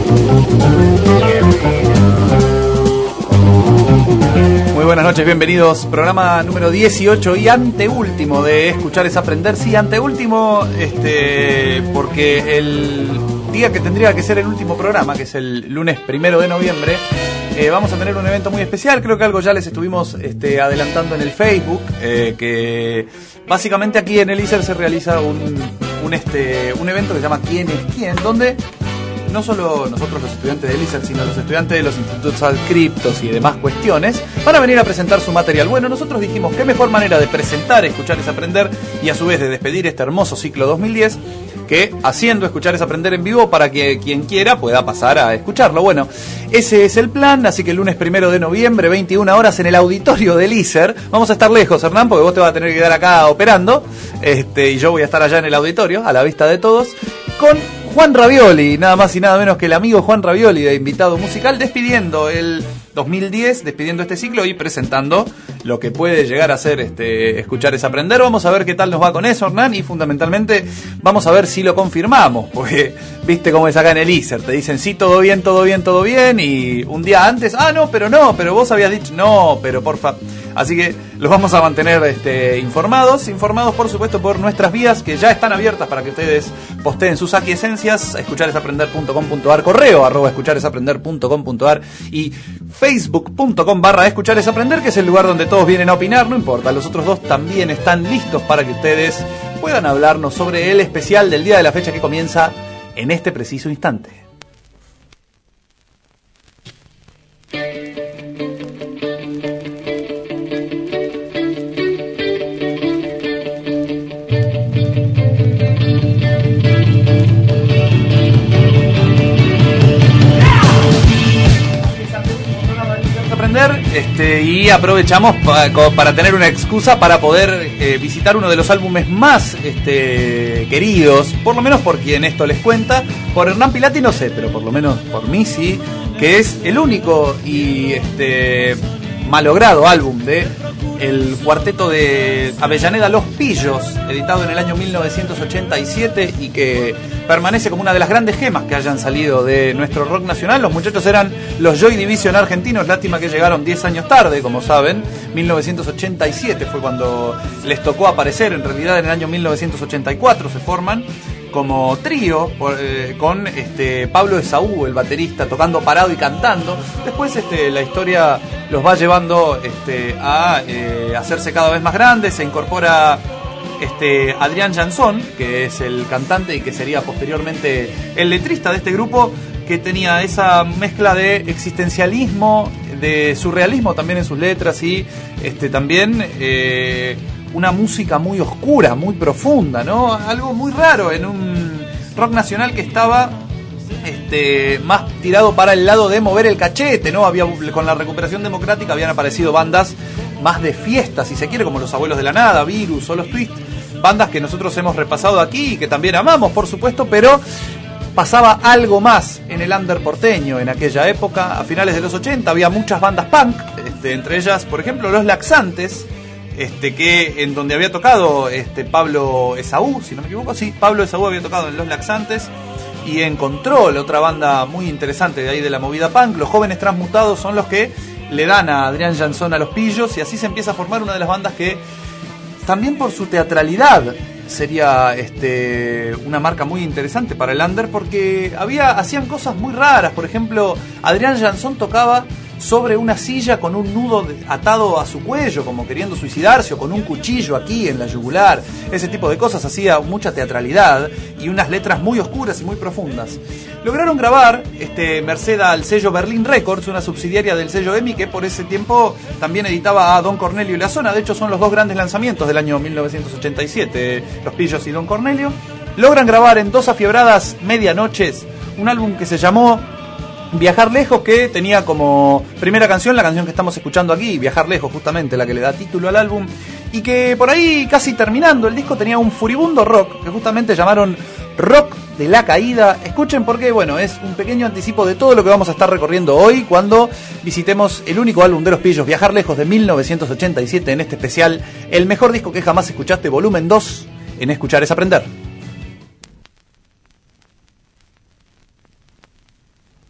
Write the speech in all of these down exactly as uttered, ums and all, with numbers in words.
Muy buenas noches, bienvenidos. Programa número dieciocho y anteúltimo de Escuchar es Aprender. Sí, anteúltimo, este, porque el día que tendría que ser el último programa, que es el lunes primero de noviembre, eh, vamos a tener un evento muy especial. Creo que algo ya les estuvimos este, adelantando en el Facebook, eh, que básicamente aquí en el I S E R se realiza un, un, este, un evento que se llama ¿Quién es quién?, donde no solo nosotros los estudiantes del I S E R, sino los estudiantes de los institutos adscriptos y demás cuestiones van a venir a presentar su material. Bueno, nosotros dijimos, qué mejor manera de presentar Escuchar es Aprender y a su vez de despedir este hermoso ciclo dos mil diez que haciendo Escuchar es Aprender en vivo para que quien quiera pueda pasar a escucharlo. Bueno, ese es el plan, así que el lunes primero de noviembre, veintiuna horas, en el auditorio del I S E R. Vamos a estar lejos, Hernán, porque vos te vas a tener que quedar acá operando, este, y yo voy a estar allá en el auditorio, a la vista de todos, con Juan Ravioli, nada más y nada menos que el amigo Juan Ravioli de invitado musical, despidiendo el dos mil diez, despidiendo este ciclo y presentando lo que puede llegar a ser este, Escuchar es Aprender. Vamos a ver qué tal nos va con eso, Hernán, y fundamentalmente vamos a ver si lo confirmamos, porque viste cómo es acá en el I S E R, te dicen sí, todo bien, todo bien, todo bien, y un día antes, ah, no, pero no, pero vos habías dicho, no, pero porfa. Así que los vamos a mantener este, informados, informados por supuesto por nuestras vías que ya están abiertas para que ustedes posteen sus aquiescencias, a escucharesaprender punto com punto a r, correo arroba escucharesaprender punto com punto a r y facebook punto com barra escucharesaprender, que es el lugar donde todos vienen a opinar, no importa, los otros dos también están listos para que ustedes puedan hablarnos sobre el especial del día de la fecha que comienza en este preciso instante. Este, y aprovechamos pa, para tener una excusa para poder eh, visitar uno de los álbumes más este, queridos, por lo menos por quien esto les cuenta, por Hernán Pilati no sé, pero por lo menos por mí sí, que es el único y este, malogrado álbum de el cuarteto de Avellaneda Los Pillos, editado en el año mil novecientos ochenta y siete y que permanece como una de las grandes gemas que hayan salido de nuestro rock nacional. Los muchachos eran los Joy Division argentinos, lástima que llegaron diez años tarde, como saben. mil novecientos ochenta y siete fue cuando les tocó aparecer, en realidad en el año mil novecientos ochenta y cuatro se forman como trío por, eh, con este Pablo Esaú, el baterista, tocando parado y cantando. Después este, la historia los va llevando este, a eh, hacerse cada vez más grandes. Se incorpora este, Adrián Jansón, que es el cantante y que sería posteriormente el letrista de este grupo, que tenía esa mezcla de existencialismo, de surrealismo también en sus letras y este, también eh, una música muy oscura, muy profunda, ¿no? Algo muy raro en un rock nacional que estaba este, más tirado para el lado de mover el cachete, ¿no? Había, con la recuperación democrática habían aparecido bandas más de fiesta, si se quiere, como Los Abuelos de la Nada, Virus o Los Twist, bandas que nosotros hemos repasado aquí y que también amamos, por supuesto, pero pasaba algo más en el under porteño en aquella época. A finales de los ochenta había muchas bandas punk, este, entre ellas, por ejemplo, Los Laxantes, este, que en donde había tocado este, Pablo Esaú, si no me equivoco, sí, Pablo Esaú había tocado en Los Laxantes, y en Control, otra banda muy interesante de ahí de la movida punk. Los Jóvenes Transmutados son los que le dan a Adrián Jansón a Los Pillos, y así se empieza a formar una de las bandas que también por su teatralidad sería este, una marca muy interesante para el under, porque había, hacían cosas muy raras. Por ejemplo, Adrián Jansón tocaba sobre una silla con un nudo atado a su cuello, como queriendo suicidarse, o con un cuchillo aquí en la yugular. Ese tipo de cosas, hacía mucha teatralidad y unas letras muy oscuras y muy profundas. Lograron grabar, este, merced al sello Berlin Records, una subsidiaria del sello EMI, que por ese tiempo también editaba a Don Cornelio y La Zona. De hecho, son los dos grandes lanzamientos del año mil novecientos ochenta y siete, Los Pillos y Don Cornelio. Logran grabar en dos afiebradas medianoches un álbum que se llamó Viajar Lejos, que tenía como primera canción la canción que estamos escuchando aquí, Viajar Lejos, justamente la que le da título al álbum, y que por ahí, casi terminando el disco, tenía un furibundo rock que justamente llamaron Rock de la Caída. Escuchen, porque bueno, es un pequeño anticipo de todo lo que vamos a estar recorriendo hoy cuando visitemos el único álbum de Los Pillos, Viajar Lejos, de mil novecientos ochenta y siete, en este especial El Mejor Disco que Jamás Escuchaste, volumen dos, en Escuchar es Aprender.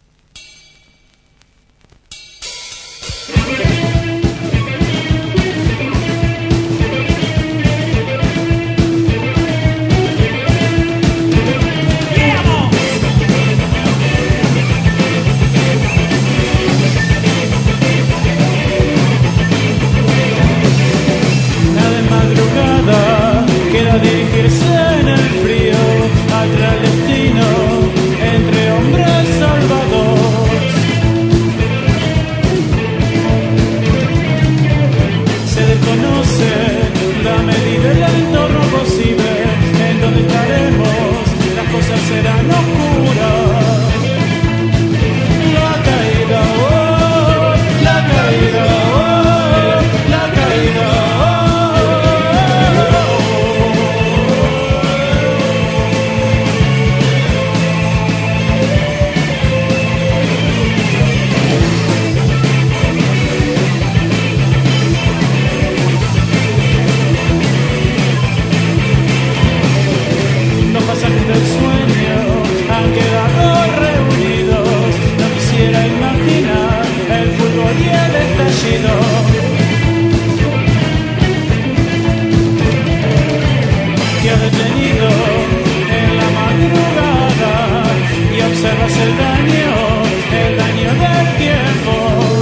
el daño, el daño del tiempo.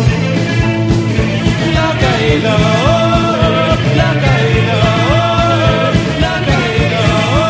La caída, la caída, la caída.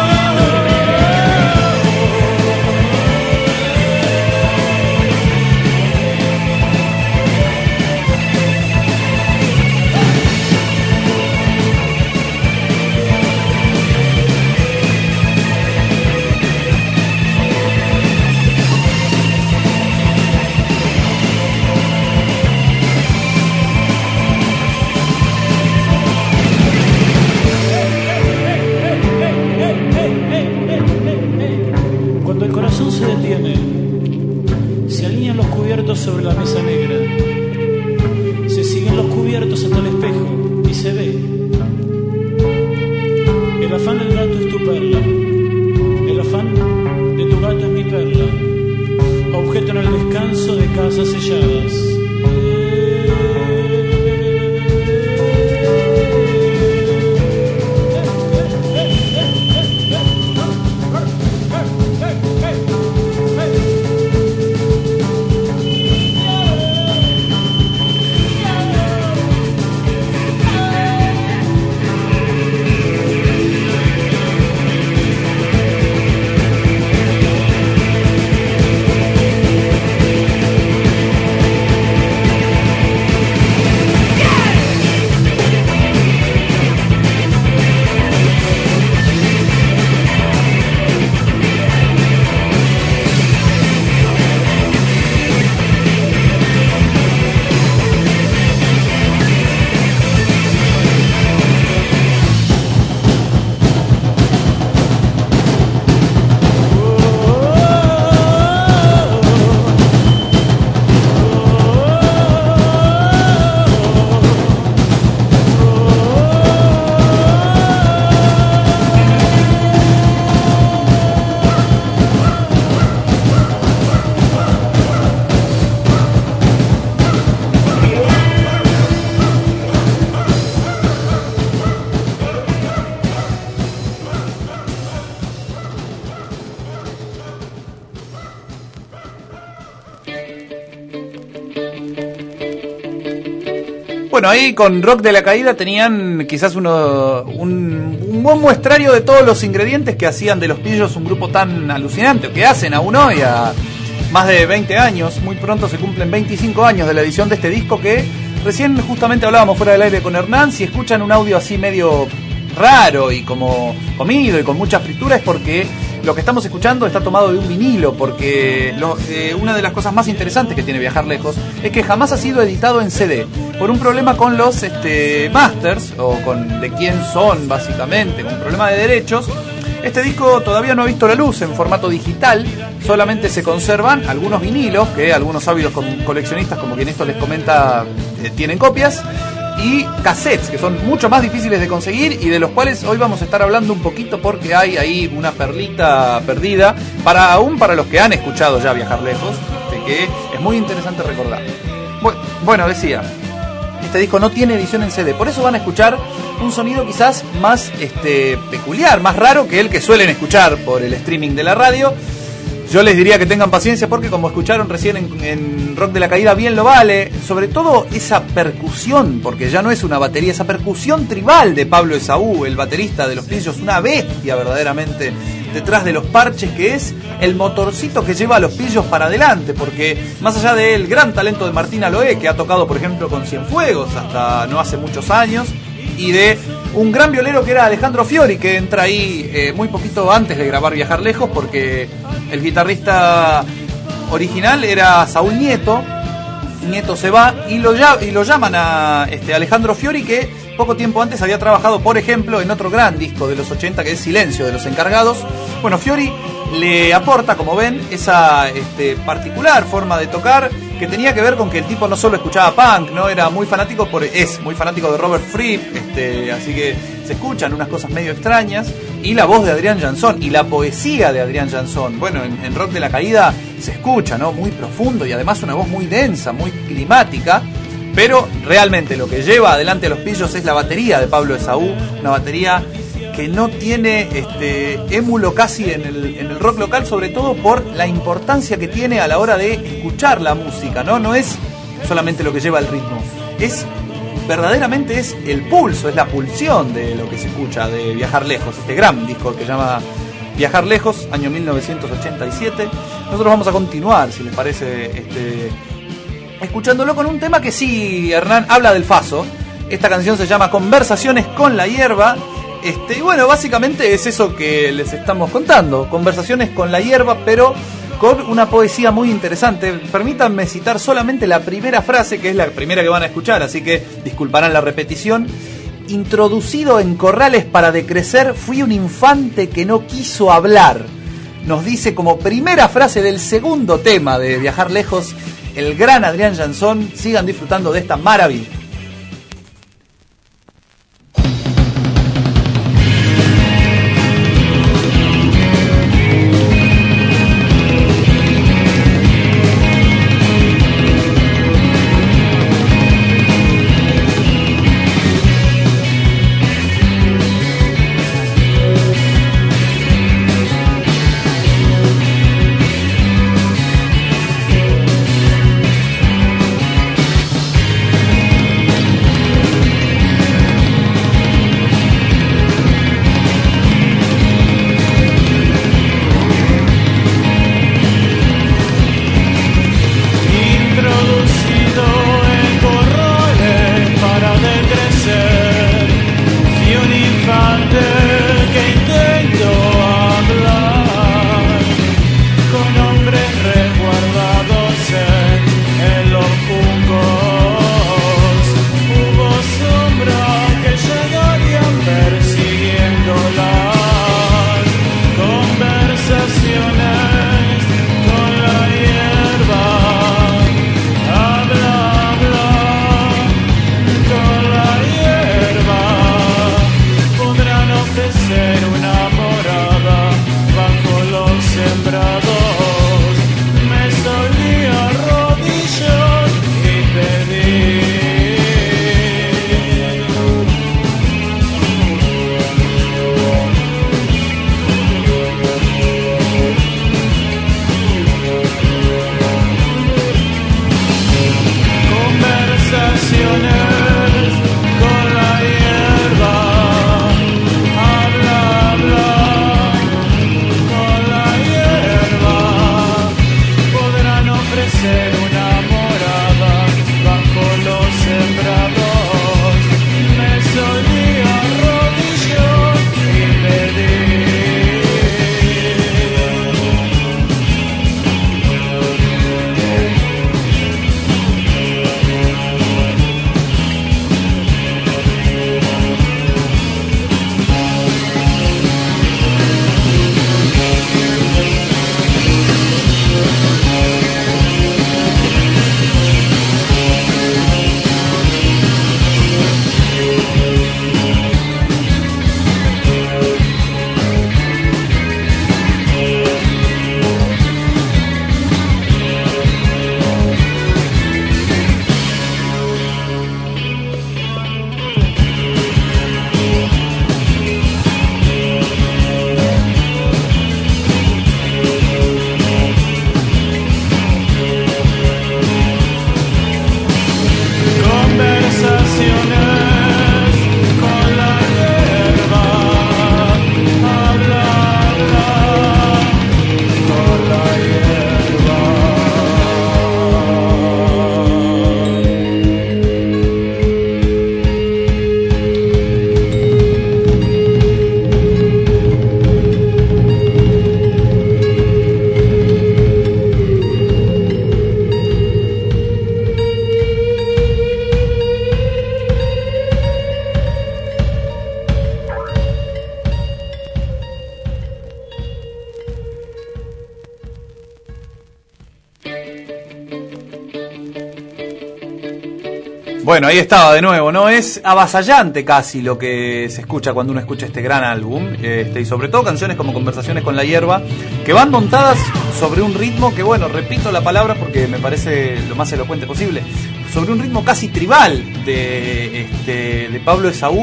Cuando el corazón se detiene, se alinean los cubiertos sobre la mesa negra, se siguen los cubiertos hasta el espejo y se ve. El afán del gato es tu perla, el afán de tu gato es mi perla, objeto en el descanso de casas selladas. Bueno, ahí con Rock de la Caída tenían quizás uno, un, un buen muestrario de todos los ingredientes que hacían de Los Pillos un grupo tan alucinante, que hacen aún hoy a más de veinte años. Muy pronto se cumplen veinticinco años de la edición de este disco, que recién justamente hablábamos fuera del aire con Hernán. Si escuchan un audio así medio raro y como comido y con mucha fritura, es porque lo que estamos escuchando está tomado de un vinilo, porque lo, eh, una de las cosas más interesantes que tiene Viajar Lejos es que jamás ha sido editado en C D, por un problema con los este, masters, o con de quién son básicamente, con un problema de derechos. Este disco todavía no ha visto la luz en formato digital, solamente se conservan algunos vinilos, que algunos ávidos coleccionistas, como quien esto les comenta, eh, tienen copias, y cassettes, que son mucho más difíciles de conseguir y de los cuales hoy vamos a estar hablando un poquito, porque hay ahí una perlita perdida, para aún para los que han escuchado ya Viajar Lejos, de que es muy interesante recordar. Bueno, decía, este disco no tiene edición en C D, por eso van a escuchar un sonido quizás más este, peculiar, más raro que el que suelen escuchar por el streaming de la radio. Yo les diría que tengan paciencia, porque como escucharon recién en, en Rock de la Caída, bien lo vale, sobre todo esa percusión, porque ya no es una batería, esa percusión tribal de Pablo Esaú, el baterista de Los Pillos, una bestia verdaderamente detrás de los parches, que es el motorcito que lleva a Los Pillos para adelante, porque más allá del gran talento de Martín Aloé, que ha tocado por ejemplo con Cienfuegos hasta no hace muchos años, y de un gran violero que era Alejandro Fiori, que entra ahí eh, muy poquito antes de grabar Viajar Lejos, porque el guitarrista original era Saúl Nieto. Nieto se va y lo, y lo llaman a este, Alejandro Fiori, que poco tiempo antes había trabajado, por ejemplo, en otro gran disco de los ochenta, que es Silencio de los Encargados. Bueno, Fiori le aporta, como ven, esa este, particular forma de tocar, que tenía que ver con que el tipo no solo escuchaba punk, no era muy fanático, por, es muy fanático de Robert Fripp, este, así que se escuchan unas cosas medio extrañas, y la voz de Adrián Jansón y la poesía de Adrián Jansón, bueno, en, en Rock de la Caída se escucha, ¿no? Muy profundo y además una voz muy densa, muy climática. Pero realmente lo que lleva adelante a Los Pillos es la batería de Pablo Esaú, una batería que no tiene este, émulo casi en el, en el rock local, sobre todo por la importancia que tiene a la hora de escuchar la música, ¿no? No es solamente lo que lleva el ritmo, es verdaderamente es el pulso, es la pulsión de lo que se escucha, de Viajar Lejos, este gran disco que se llama Viajar Lejos, año mil novecientos ochenta y siete. Nosotros vamos a continuar, si les parece, este, escuchándolo con un tema que sí, Hernán, habla del Faso. Esta canción se llama Conversaciones con la Hierba. Este, y bueno, básicamente es eso que les estamos contando. Conversaciones con la hierba, pero con una poesía muy interesante. Permítanme citar solamente la primera frase, que es la primera que van a escuchar, así que disculparán la repetición. Introducido en corrales para decrecer, fui un infante que no quiso hablar. Nos dice como primera frase del segundo tema de Viajar Lejos el gran Adrián Jansson. Sigan disfrutando de esta maravilla. Bueno, ahí estaba de nuevo, ¿no? Es avasallante casi lo que se escucha cuando uno escucha este gran álbum, este, y sobre todo canciones como Conversaciones con la Hierba, que van montadas sobre un ritmo que, bueno, repito la palabra porque me parece lo más elocuente posible, sobre un ritmo casi tribal de, este, de Pablo Esaú,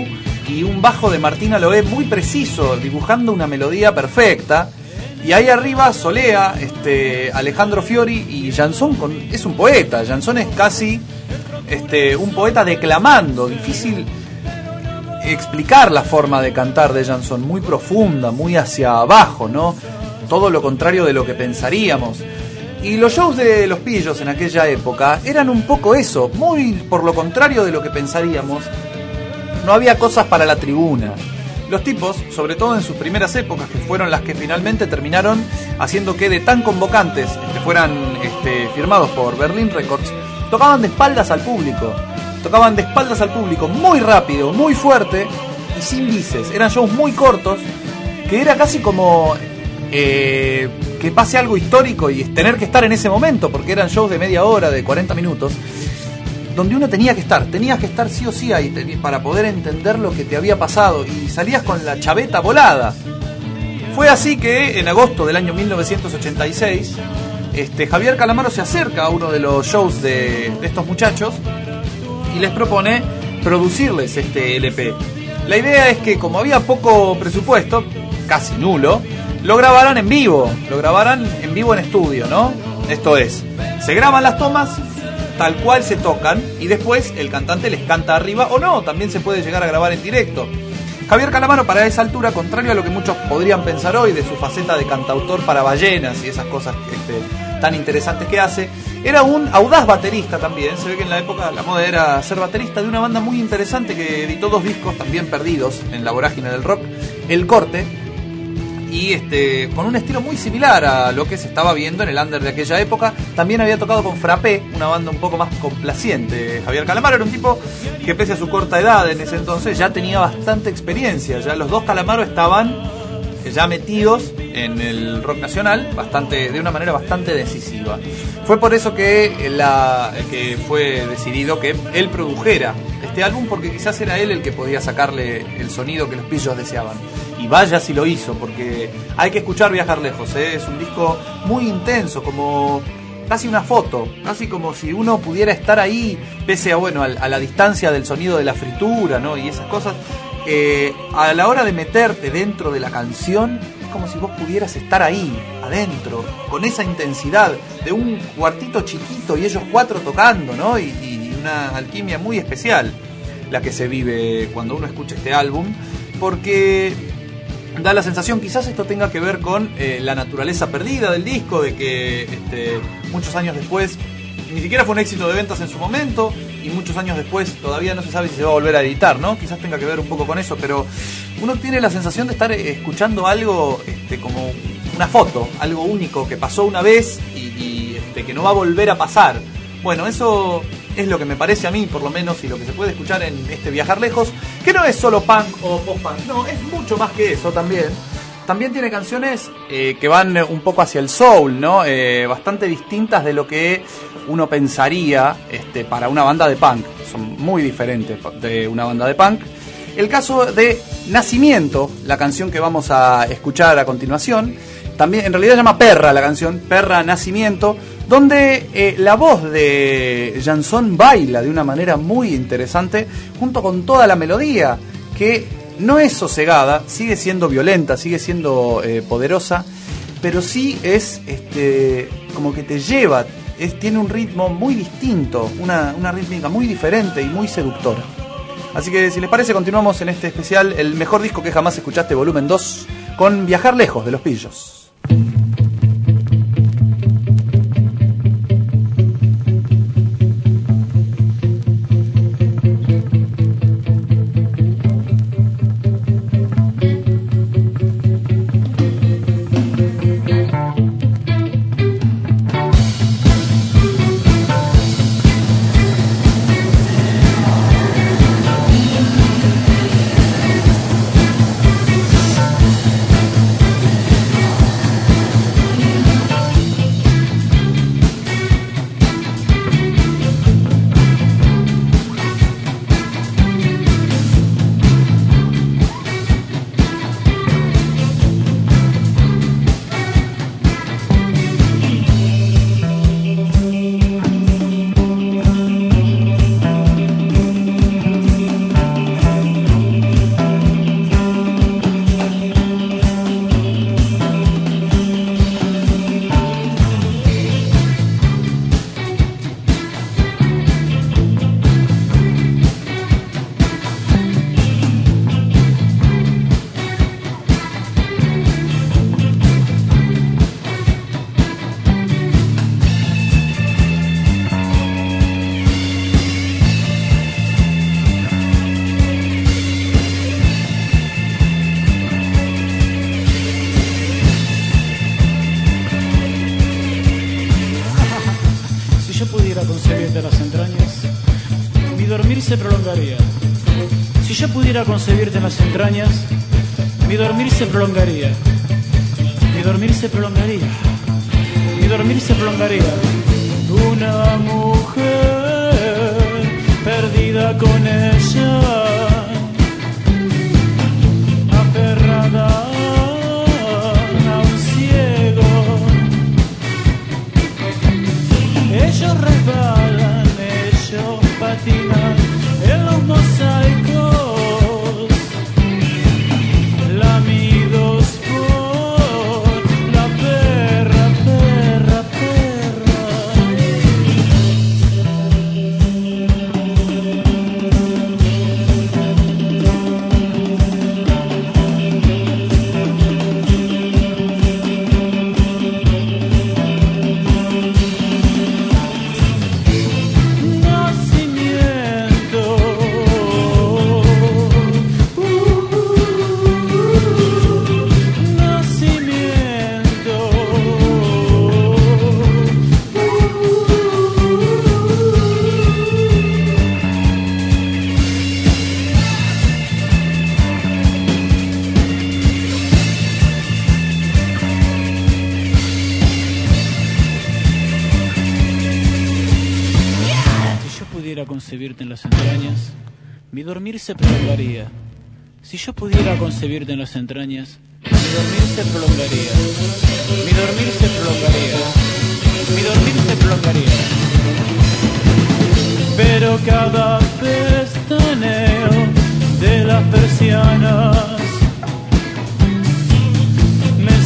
y un bajo de Martín Aloé muy preciso, dibujando una melodía perfecta. Y ahí arriba solea este, Alejandro Fiori, y Jansón con, es un poeta. Jansón es casi este, un poeta declamando. Difícil explicar la forma de cantar de Jansón, muy profunda, muy hacia abajo, ¿no? Todo lo contrario de lo que pensaríamos. Y los shows de Los Pillos en aquella época eran un poco eso, muy por lo contrario de lo que pensaríamos. No había cosas para la tribuna. Los tipos, sobre todo en sus primeras épocas, que fueron las que finalmente terminaron haciendo que de tan convocantes que fueran este, firmados por Berlin Records, tocaban de espaldas al público. Tocaban de espaldas al público muy rápido, muy fuerte y sin vices. Eran shows muy cortos, que era casi como eh, que pase algo histórico y tener que estar en ese momento, porque eran shows de media hora, de cuarenta minutos, donde uno tenía que estar, tenías que estar sí o sí ahí para poder entender lo que te había pasado, y salías con la chaveta volada. Fue así que en agosto del año mil novecientos ochenta y seis, este, Javier Calamaro se acerca a uno de los shows de, de estos muchachos y les propone producirles este L P. La idea es que, como había poco presupuesto, casi nulo, lo grabaran en vivo, lo grabaran en vivo en estudio, ¿no? Esto es, se graban las tomas tal cual se tocan y después el cantante les canta arriba, o no, también se puede llegar a grabar en directo. Javier Calamaro, para esa altura, contrario a lo que muchos podrían pensar hoy de su faceta de cantautor para ballenas y esas cosas este, tan interesantes que hace, era un audaz baterista también. Se ve que en la época la moda era ser baterista de una banda muy interesante que editó dos discos también perdidos en la vorágine del rock, El Corte, y este, con un estilo muy similar a lo que se estaba viendo en el under de aquella época. También había tocado con Frappé, una banda un poco más complaciente. Javier Calamaro era un tipo que, pese a su corta edad en ese entonces, ya tenía bastante experiencia. Ya los dos Calamaro estaban ya metidos en el rock nacional bastante, de una manera bastante decisiva. Fue por eso que, la, que fue decidido que él produjera este álbum, porque quizás era él el que podía sacarle el sonido que los Pillos deseaban. Y vaya si lo hizo, porque hay que escuchar Viajar Lejos, ¿eh? Es un disco muy intenso, como casi una foto, casi como si uno pudiera estar ahí, pese a, bueno, a, a la distancia del sonido de la fritura, ¿no? Y esas cosas. Eh, a la hora de meterte dentro de la canción, es como si vos pudieras estar ahí, adentro, con esa intensidad de un cuartito chiquito y ellos cuatro tocando, ¿no? Y, y una alquimia muy especial la que se vive cuando uno escucha este álbum, porque da la sensación, quizás esto tenga que ver con eh, la naturaleza perdida del disco, de que este, muchos años después ni siquiera fue un éxito de ventas en su momento, y muchos años después todavía no se sabe si se va a volver a editar, ¿no? Quizás tenga que ver un poco con eso, pero uno tiene la sensación de estar escuchando algo este, como una foto, algo único que pasó una vez y, y este, que no va a volver a pasar. Bueno, eso es lo que me parece a mí, por lo menos, y lo que se puede escuchar en este Viajar Lejos, que no es solo punk o post-punk, no, es mucho más que eso también. También tiene canciones eh, que van un poco hacia el soul, ¿no? Eh, bastante distintas de lo que uno pensaría este, para una banda de punk. Son muy diferentes de una banda de punk. El caso de Nacimiento, la canción que vamos a escuchar a continuación, también en realidad se llama Perra la canción, Perra Nacimiento, donde eh, la voz de Jansón baila de una manera muy interesante, junto con toda la melodía, que no es sosegada, sigue siendo violenta, sigue siendo eh, poderosa, pero sí es este, como que te lleva, es, tiene un ritmo muy distinto, una, una rítmica muy diferente y muy seductora. Así que, si les parece, continuamos en este especial, el mejor disco que jamás escuchaste, volumen dos, con Viajar Lejos de Los Pillos. yo pudiera concebirte en las entrañas, mi dormir se prolongaría. Si yo pudiera concebirte en las entrañas, mi dormir se prolongaría. Mi dormir se prolongaría. Mi dormir se prolongaría. Una mujer perdida con ella, aferrada a un ciego. Ellos resbalan, ellos patinan en los mosaicos, lamidos por la perra, perra, perra. Concebirte en las entrañas, mi dormir se prolongaría. Si yo pudiera concebirte en las entrañas, mi dormir se prolongaría. Mi dormir se prolongaría. Mi dormir se prolongaría. Pero cada pestañeo de las persianas me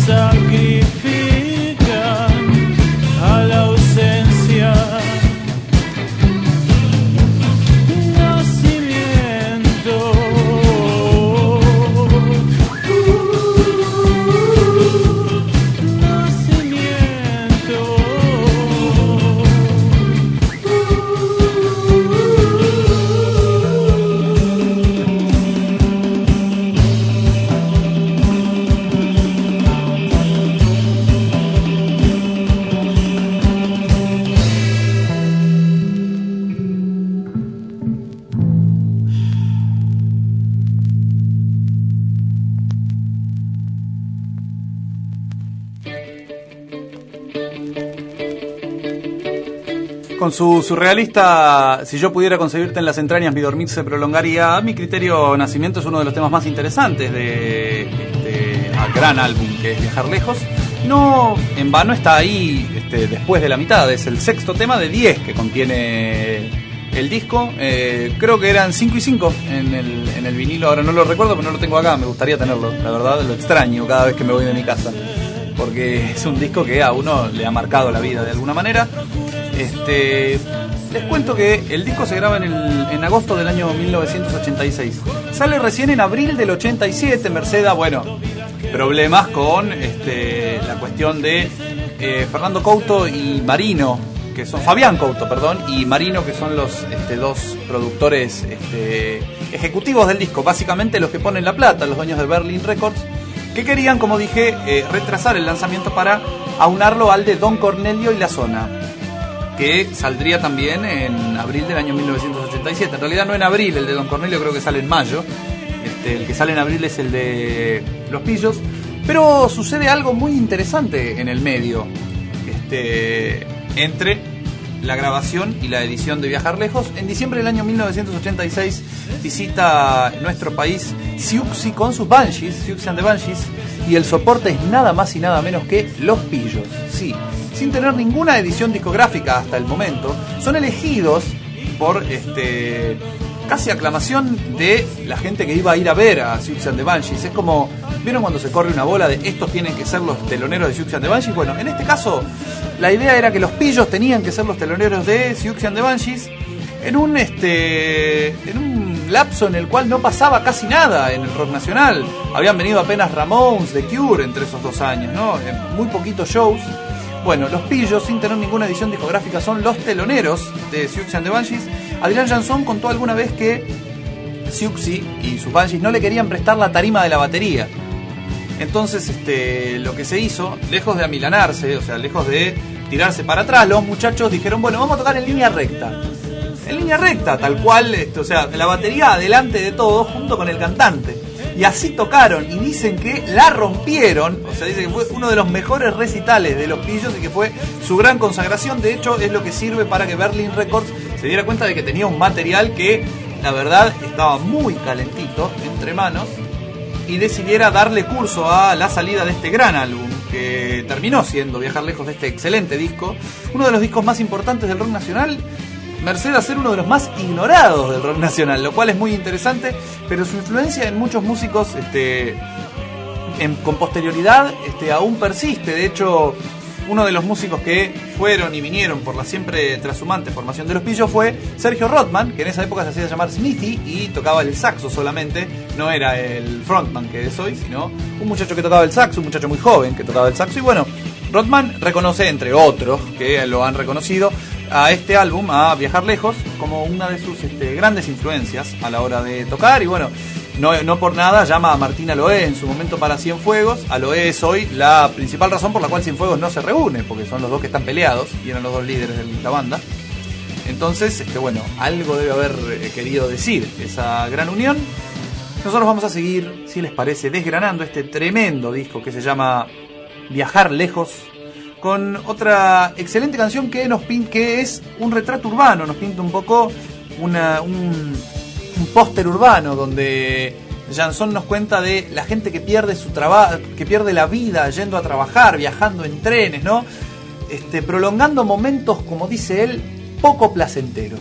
sacrifican a la ausencia. Con su surrealista Si yo pudiera concebirte en las entrañas, mi dormir se prolongaría, a mi criterio Nacimiento es uno de los temas más interesantes de este gran álbum que es Viajar Lejos. No en vano está ahí este, después de la mitad, es el sexto tema de diez que contiene el disco. Eh, creo que eran cinco y cinco en el, en el vinilo, ahora no lo recuerdo, pero no lo tengo acá, me gustaría tenerlo, la verdad lo extraño cada vez que me voy de mi casa, porque es un disco que a uno le ha marcado la vida de alguna manera. Este, les cuento que el disco se graba en, el, en agosto del año mil novecientos ochenta y seis. Sale recién en abril del ochenta y siete, merced a, bueno, problemas con este, la cuestión de eh, Fernando Couto y Marino, que son Fabián Couto, perdón, y Marino, que son los este, dos productores este, ejecutivos del disco, básicamente los que ponen la plata, los dueños de Berlin Records, que querían, como dije, eh, retrasar el lanzamiento para aunarlo al de Don Cornelio y la Zona, que saldría también en abril del año mil novecientos ochenta y siete. En realidad no en abril, el de Don Cornelio creo que sale en mayo. Este, el que sale en abril es el de Los Pillos. Pero sucede algo muy interesante en el medio. Este, entre la grabación y la edición de Viajar Lejos. En diciembre del año mil novecientos ochenta y seis visita nuestro país Siouxsie con sus Banshees, Siouxsie and the Banshees, y el soporte es nada más y nada menos que Los Pillos. Sí, sin tener ninguna edición discográfica hasta el momento, son elegidos por este casi aclamación de la gente que iba a ir a ver a Siouxsie and the Banshees. Es como, ¿vieron cuando se corre una bola de estos tienen que ser los teloneros de Siouxsie and the Banshees? Bueno, en este caso, la idea era que los Pillos tenían que ser los teloneros de Siouxsie and the Banshees en un este en un lapso en el cual no pasaba casi nada en el rock nacional. Habían venido apenas Ramones, The Cure entre esos dos años, ¿no? En muy poquitos shows. Bueno, los Pillos, sin tener ninguna edición discográfica, son los teloneros de Siouxsie and the Banshees. Adrián Jansson contó alguna vez que Siouxsie y sus Banshees no le querían prestar la tarima de la batería. Entonces, este, lo que se hizo, lejos de amilanarse, o sea, lejos de tirarse para atrás, los muchachos dijeron, bueno, vamos a tocar en línea recta. En línea recta, tal cual, esto, o sea, la batería adelante de todos junto con el cantante. Y así tocaron, y dicen que la rompieron, o sea, dice que fue uno de los mejores recitales de Los Pillos y que fue su gran consagración. De hecho, es lo que sirve para que Berlin Records se diera cuenta de que tenía un material que, la verdad, estaba muy calentito entre manos, y decidiera darle curso a la salida de este gran álbum, que terminó siendo Viajar Lejos, de este excelente disco, uno de los discos más importantes del rock nacional, merced a ser uno de los más ignorados del rock nacional, lo cual es muy interesante, pero su influencia en muchos músicos este, en, con posterioridad este, aún persiste. De hecho, uno de los músicos que fueron y vinieron por la siempre trashumante formación de Los Pillos fue Sergio Rothman, que en esa época se hacía llamar Smithy y tocaba el saxo solamente, no era el frontman que es hoy, sino un muchacho que tocaba el saxo, un muchacho muy joven que tocaba el saxo. Y bueno, Rothman reconoce, entre otros que lo han reconocido, a este álbum, a Viajar Lejos, como una de sus este, grandes influencias a la hora de tocar. Y bueno, no, no por nada llama a Martín Aloé en su momento para Cienfuegos. Aloé es hoy la principal razón por la cual Cienfuegos no se reúne, porque son los dos que están peleados y eran los dos líderes de la banda. Entonces, este, bueno, algo debe haber eh, querido decir esa gran unión. Nosotros vamos a seguir, si les parece, desgranando este tremendo disco que se llama Viajar Lejos, con otra excelente canción que nos pinta, que es un retrato urbano, nos pinta un poco una, un, un póster urbano donde Jansson nos cuenta de la gente que pierde su trabajo, que pierde la vida yendo a trabajar, viajando en trenes, ¿no? Este, prolongando momentos, como dice él, poco placenteros.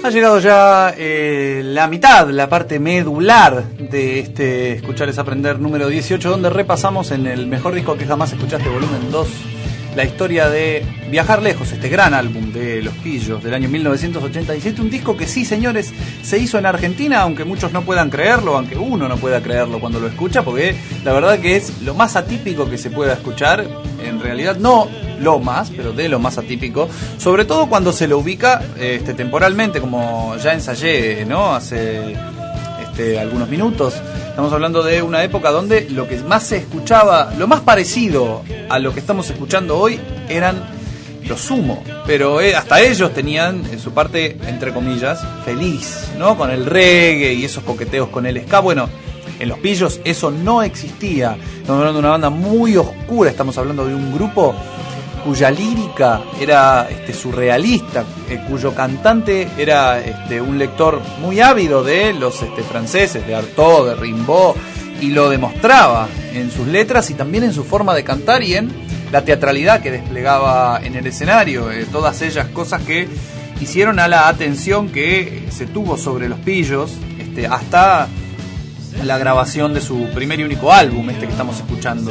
Ha llegado ya eh, la mitad, la parte medular de este Escuchar es Aprender número dieciocho, donde repasamos en el mejor disco que jamás escuchaste, volumen dos, la historia de Viajar Lejos, este gran álbum de Los Pillos del año mil novecientos ochenta y siete, un disco que sí, señores, se hizo en Argentina, aunque muchos no puedan creerlo, aunque uno no pueda creerlo cuando lo escucha, porque la verdad que es lo más atípico que se pueda escuchar, en realidad no lo más, pero de lo más atípico, sobre todo cuando se lo ubica este, temporalmente, como ya ensayé, ¿no? Hace este, algunos minutos. Estamos hablando de una época donde lo que más se escuchaba, lo más parecido a lo que estamos escuchando hoy, eran los Sumo, pero eh, hasta ellos tenían en su parte, entre comillas, feliz, ¿no? Con el reggae y esos coqueteos con el ska. Bueno, en Los Pillos eso no existía. Estamos hablando de una banda muy oscura, estamos hablando de un grupo cuya lírica era este, surrealista, eh, cuyo cantante era este, un lector muy ávido de los este, franceses, de Artaud, de Rimbaud, y lo demostraba en sus letras y también en su forma de cantar y en la teatralidad que desplegaba en el escenario, eh, todas ellas cosas que hicieron a la atención que se tuvo sobre Los Pillos este, hasta la grabación de su primer y único álbum, este que estamos escuchando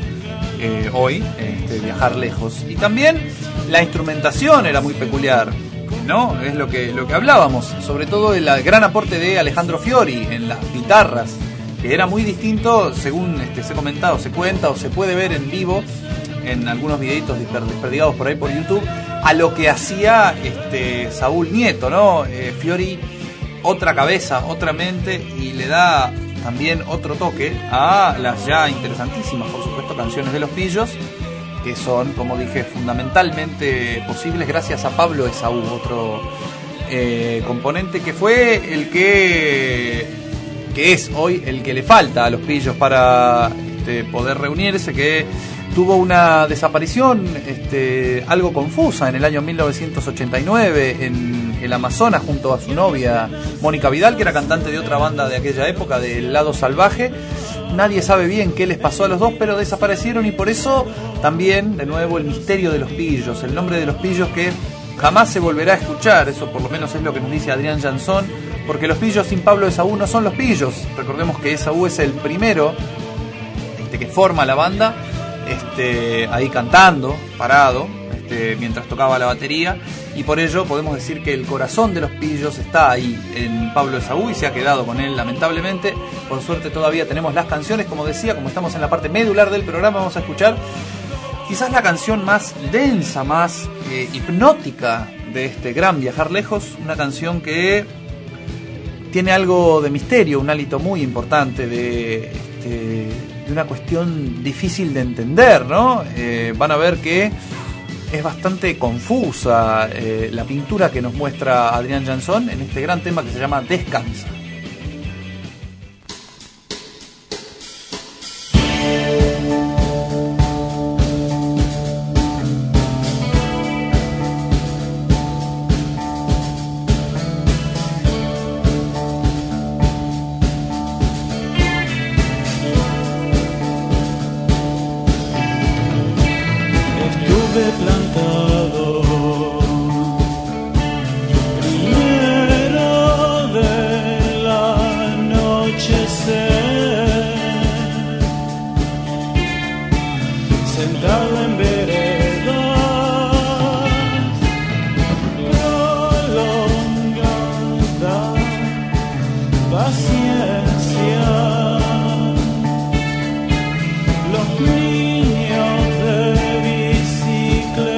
Eh, hoy, este, Viajar Lejos. Y también la instrumentación era muy peculiar, ¿no? Es lo que, lo que hablábamos, sobre todo el gran aporte de Alejandro Fiori en las guitarras, que era muy distinto, según este, se ha comentado, se cuenta o se puede ver en vivo en algunos videitos desperdigados por ahí por YouTube, a lo que hacía este, Saúl Nieto, ¿no? Eh, Fiori, otra cabeza, otra mente, y le da también otro toque a las ya interesantísimas, por supuesto, canciones de Los Pillos, que son, como dije, fundamentalmente posibles gracias a Pablo Esaú, otro eh, componente que fue el que, que es hoy el que le falta a Los Pillos para este, poder reunirse, que tuvo una desaparición este, algo confusa en el año mil novecientos ochenta y nueve en el Amazonas junto a su novia Mónica Vidal, que era cantante de otra banda de aquella época, del Lado Salvaje. Nadie sabe bien qué les pasó a los dos, pero desaparecieron, y por eso también, de nuevo, el misterio de Los Pillos, el nombre de Los Pillos que jamás se volverá a escuchar. Eso por lo menos es lo que nos dice Adrián Jansón, porque Los Pillos sin Pablo Esaú no son Los Pillos. Recordemos que Esaú es el primero este, que forma la banda, Este, ahí cantando, parado, este, mientras tocaba la batería, y por ello podemos decir que el corazón de Los Pillos está ahí en Pablo Esaú y se ha quedado con él, lamentablemente. Por suerte todavía tenemos las canciones, como decía, como estamos en la parte medular del programa, vamos a escuchar quizás la canción más densa, más eh, hipnótica de este gran Viajar Lejos, una canción que tiene algo de misterio, un hálito muy importante de... Este, de una cuestión difícil de entender, ¿no? Eh, van a ver que es bastante confusa eh, la pintura que nos muestra Adrián Jansón en este gran tema que se llama Descansa. Los niños de bicicleta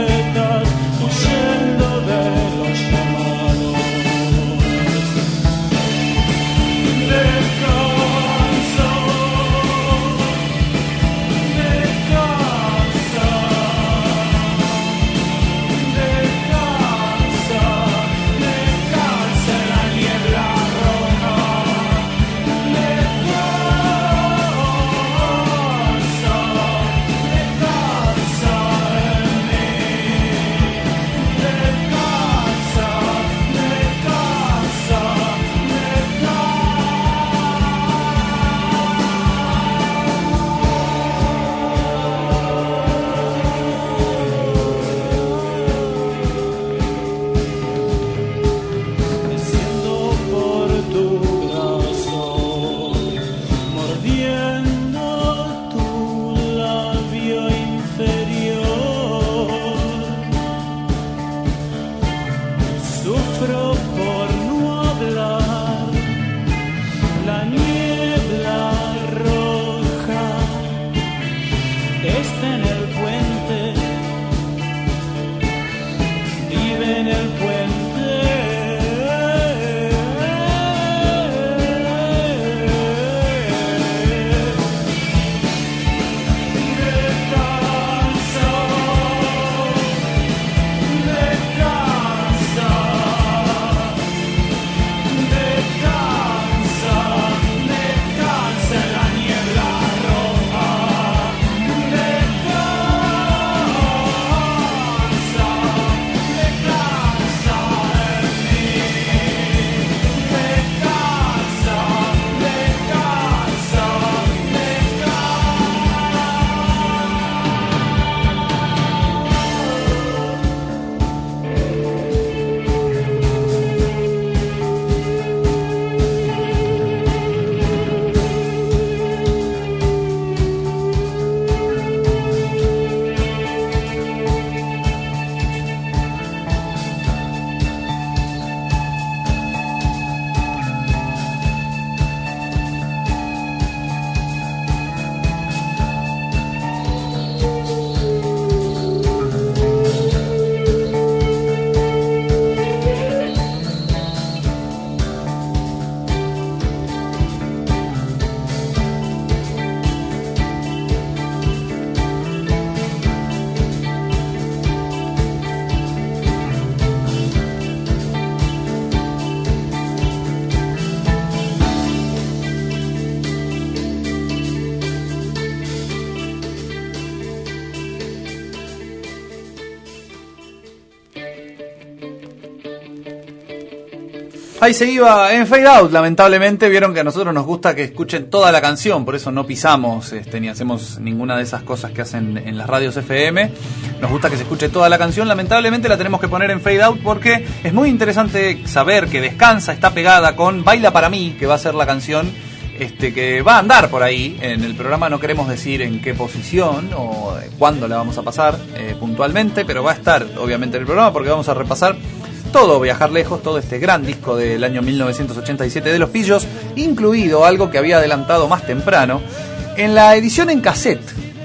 Ahí se iba en Fade Out, lamentablemente. Vieron que a nosotros nos gusta que escuchen toda la canción, por eso no pisamos este, ni hacemos ninguna de esas cosas que hacen en las radios F M. Nos gusta que se escuche toda la canción. Lamentablemente la tenemos que poner en Fade Out porque es muy interesante saber que Descansa está pegada con Baila Para Mí, que va a ser la canción este, que va a andar por ahí en el programa. No queremos decir en qué posición o cuándo la vamos a pasar eh, puntualmente, pero va a estar obviamente en el programa porque vamos a repasar todo Viajar Lejos, todo este gran disco del año mil novecientos ochenta y siete de Los Pillos, incluido algo que había adelantado más temprano. En la edición en cassette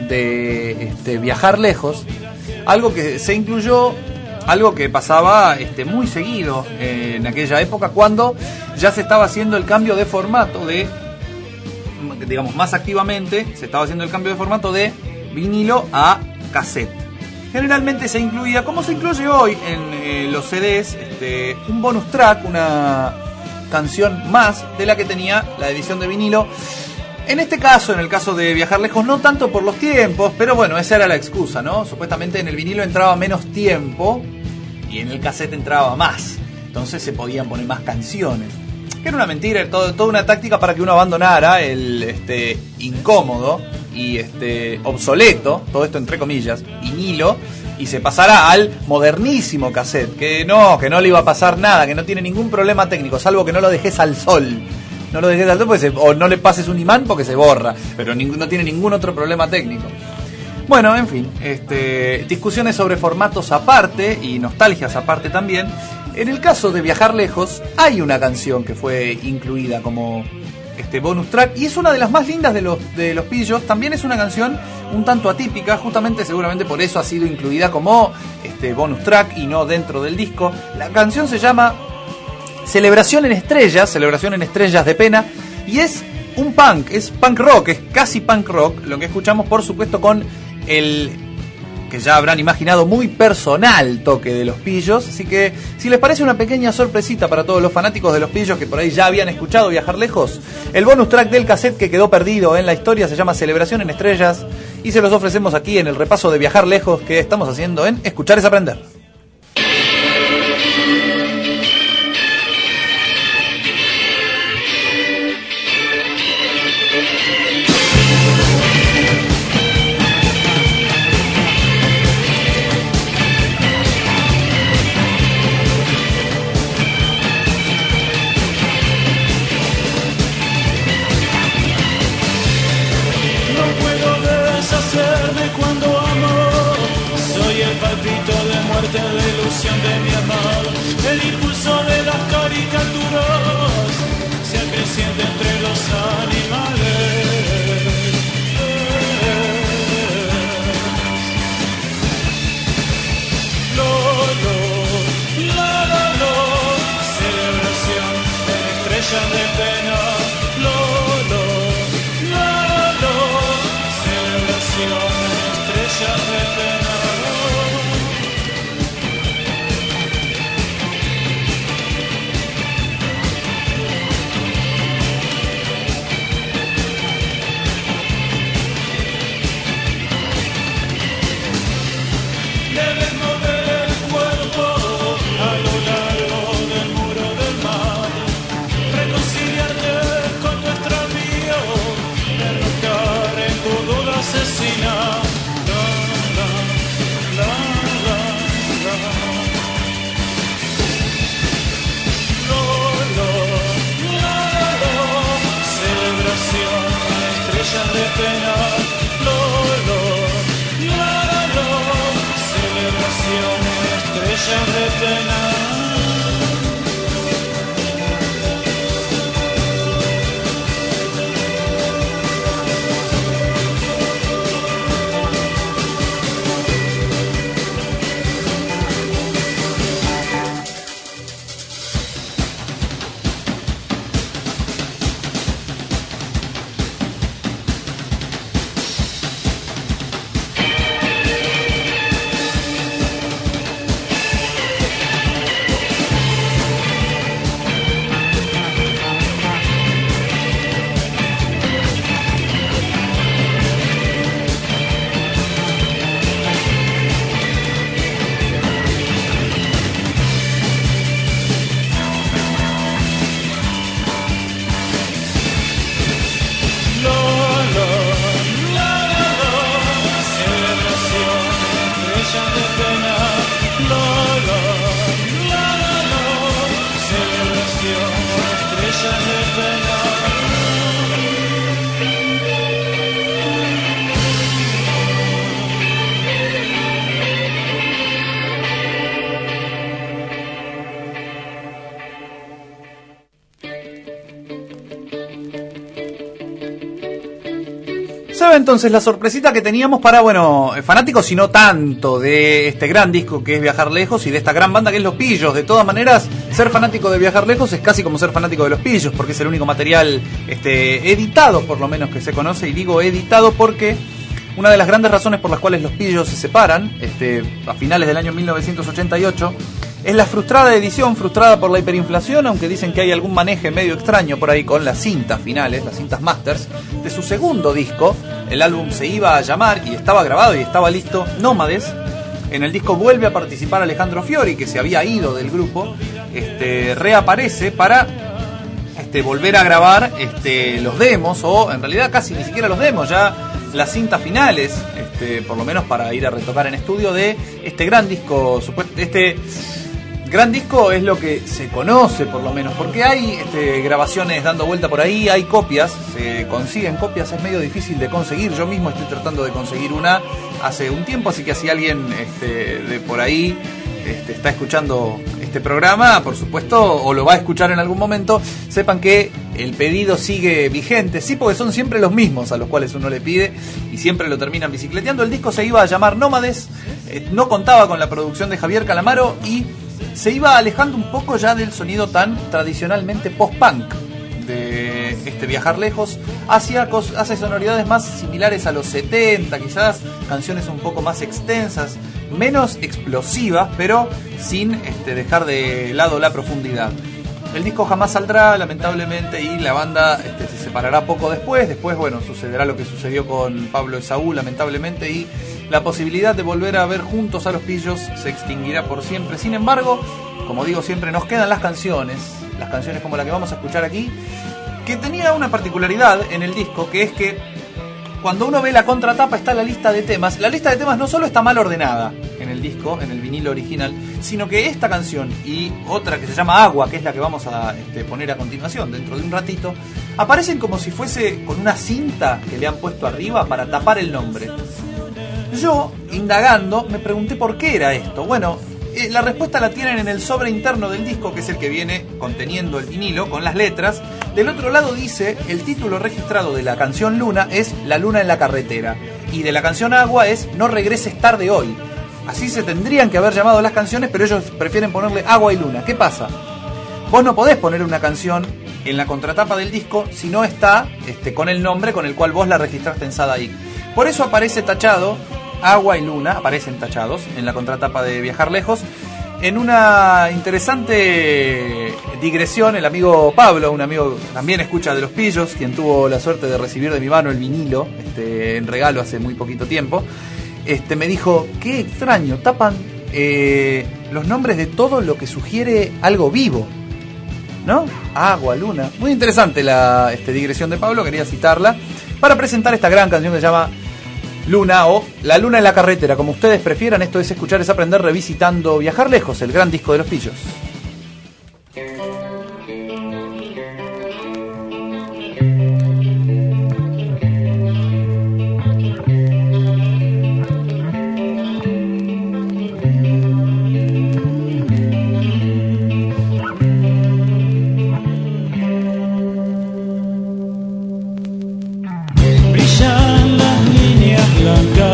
de este, Viajar Lejos, algo que se incluyó, algo que pasaba este, muy seguido eh, en aquella época, cuando ya se estaba haciendo el cambio de formato de, digamos, más activamente, se estaba haciendo el cambio de formato de vinilo a cassette. Generalmente se incluía, como se incluye hoy en eh, los C Ds, este, un bonus track, una canción más de la que tenía la edición de vinilo. En este caso, en el caso de Viajar Lejos, no tanto por los tiempos, pero bueno, esa era la excusa, ¿no? Supuestamente en el vinilo entraba menos tiempo y en el cassette entraba más. Entonces se podían poner más canciones. Que era una mentira, todo, toda una táctica para que uno abandonara el este, incómodo y este obsoleto, todo esto entre comillas, vinilo, y se pasara al modernísimo cassette, que no, que no le iba a pasar nada, que no tiene ningún problema técnico, salvo que no lo dejes al sol. No lo dejes al sol porque se, o no le pases un imán porque se borra, pero ningún, no tiene ningún otro problema técnico. Bueno, en fin, este, discusiones sobre formatos aparte y nostalgias aparte también. En el caso de Viajar Lejos, hay una canción que fue incluida como este bonus track y es una de las más lindas de los, de los Pillos. También es una canción un tanto atípica, justamente seguramente por eso ha sido incluida como este bonus track y no dentro del disco. La canción se llama Celebración en Estrellas, Celebración en Estrellas de Pena, y es un punk, es punk rock, es casi punk rock, lo que escuchamos por supuesto con el que ya habrán imaginado muy personal toque de Los Pillos. Así que si les parece una pequeña sorpresita para todos los fanáticos de Los Pillos que por ahí ya habían escuchado Viajar Lejos, el bonus track del cassette que quedó perdido en la historia se llama Celebración en Estrellas y se los ofrecemos aquí en el repaso de Viajar Lejos que estamos haciendo en Escuchar es Aprender. De ilusión de mi amor, el impulso de las caricaturas se acrecienta entre los animales. Lo, lo, la, la, lo, celebración de estrellas de pena. Lo, lo, la, la, lo, celebración de estrellas de pena. De pena, lo, lo, la, la, lo, celebración, estrellas de pena. va entonces la sorpresita que teníamos para, bueno, fanáticos y no tanto de este gran disco que es Viajar Lejos y de esta gran banda que es Los Pillos. De todas maneras, ser fanático de Viajar Lejos es casi como ser fanático de Los Pillos, porque es el único material este, editado, por lo menos, que se conoce. Y digo editado porque una de las grandes razones por las cuales Los Pillos se separan este, a finales del año mil novecientos ochenta y ocho es la frustrada edición, frustrada por la hiperinflación, aunque dicen que hay algún maneje medio extraño por ahí con las cintas finales, las cintas masters, de su segundo disco. El álbum se iba a llamar, y estaba grabado y estaba listo, Nómades. En el disco vuelve a participar Alejandro Fiori, que se había ido del grupo, este, reaparece para este, volver a grabar este, los demos, o en realidad casi ni siquiera los demos, ya las cintas finales, este, por lo menos para ir a retocar en estudio de este gran disco, este... gran disco es lo que se conoce, por lo menos, porque hay este, grabaciones dando vuelta por ahí, hay copias, se consiguen copias, es medio difícil de conseguir. Yo mismo estoy tratando de conseguir una hace un tiempo, así que si alguien este, de por ahí este, está escuchando este programa, por supuesto, o lo va a escuchar en algún momento, sepan que el pedido sigue vigente, sí, porque son siempre los mismos a los cuales uno le pide y siempre lo terminan bicicleteando. El disco se iba a llamar Nómades, eh, no contaba con la producción de Javier Calamaro y se iba alejando un poco ya del sonido tan tradicionalmente post-punk de este Viajar Lejos, hacia, hacia sonoridades más similares a los setenta, quizás canciones un poco más extensas, menos explosivas, pero sin este, dejar de lado la profundidad. El disco jamás saldrá, lamentablemente, y la banda este, se separará poco después. Después, bueno, sucederá lo que sucedió con Pablo Esaú, lamentablemente, y la posibilidad de volver a ver juntos a Los Pillos se extinguirá por siempre. Sin embargo, como digo siempre, nos quedan las canciones, las canciones como la que vamos a escuchar aquí, que tenía una particularidad en el disco, que es que cuando uno ve la contratapa está la lista de temas. La lista de temas no solo está mal ordenada en el disco, en el vinilo original, sino que esta canción y otra que se llama Agua, que es la que vamos a este, poner a continuación dentro de un ratito, aparecen como si fuese con una cinta que le han puesto arriba para tapar el nombre. Yo, indagando, me pregunté por qué era esto. Bueno, eh, la respuesta la tienen en el sobre interno del disco, que es el que viene conteniendo el vinilo con las letras. Del otro lado dice, el título registrado de la canción Luna es La Luna en la Carretera, y de la canción Agua es No regreses tarde hoy. Así se tendrían que haber llamado las canciones, pero ellos prefieren ponerle Agua y Luna. ¿Qué pasa? Vos no podés poner una canción en la contratapa del disco si no está este, con el nombre con el cual vos la registraste en Sadaic. Por eso aparece tachado Agua y Luna, aparecen tachados en la contratapa de Viajar Lejos. En una interesante digresión, el amigo Pablo, un amigo que también escucha de Los Pillos, quien tuvo la suerte de recibir de mi mano el vinilo este, en regalo hace muy poquito tiempo, este, me dijo, qué extraño, tapan eh, los nombres de todo lo que sugiere algo vivo, ¿no? Agua, Luna. Muy interesante la este, digresión de Pablo, quería citarla para presentar esta gran canción que se llama Luna, o La Luna en la Carretera, como ustedes prefieran. Esto es Escuchar es Aprender, revisitando Viajar Lejos, el gran disco de Los Pillos.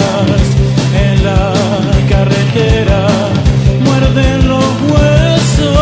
En la carretera muerden los huesos.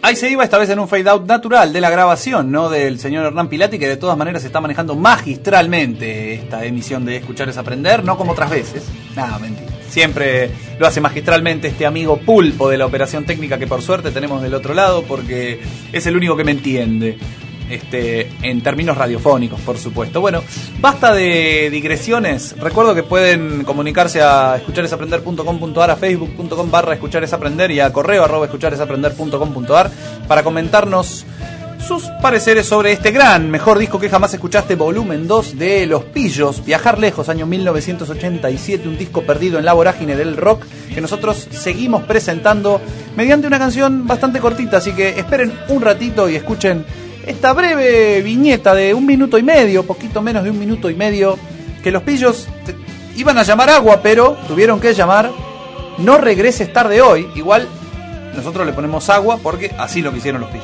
Ahí se iba, esta vez en un fade out natural de la grabación, ¿no? Del señor Hernán Pilati, que de todas maneras está manejando magistralmente esta emisión de Escuchar es Aprender, no como otras veces. Nada, mentira. Siempre lo hace magistralmente este amigo pulpo de la operación técnica que por suerte tenemos del otro lado, porque es el único que me entiende. Este, en términos radiofónicos, por supuesto. Bueno, basta de digresiones. Recuerdo que pueden comunicarse a escucharesaprender punto com punto ar, a facebook punto com barra escucharesaprender y a correo arroba escucharesaprender punto com punto ar para comentarnos sus pareceres sobre este gran, mejor disco que jamás escuchaste, volumen dos de Los Pillos, Viajar Lejos, año mil novecientos ochenta y siete, un disco perdido en la vorágine del rock que nosotros seguimos presentando mediante una canción bastante cortita, así que esperen un ratito y escuchen esta breve viñeta de un minuto y medio, poquito menos de un minuto y medio, que Los Pillos te, iban a llamar Agua, pero tuvieron que llamar No Regreses Tarde Hoy. Igual nosotros le ponemos Agua porque así lo quisieron Los Pillos.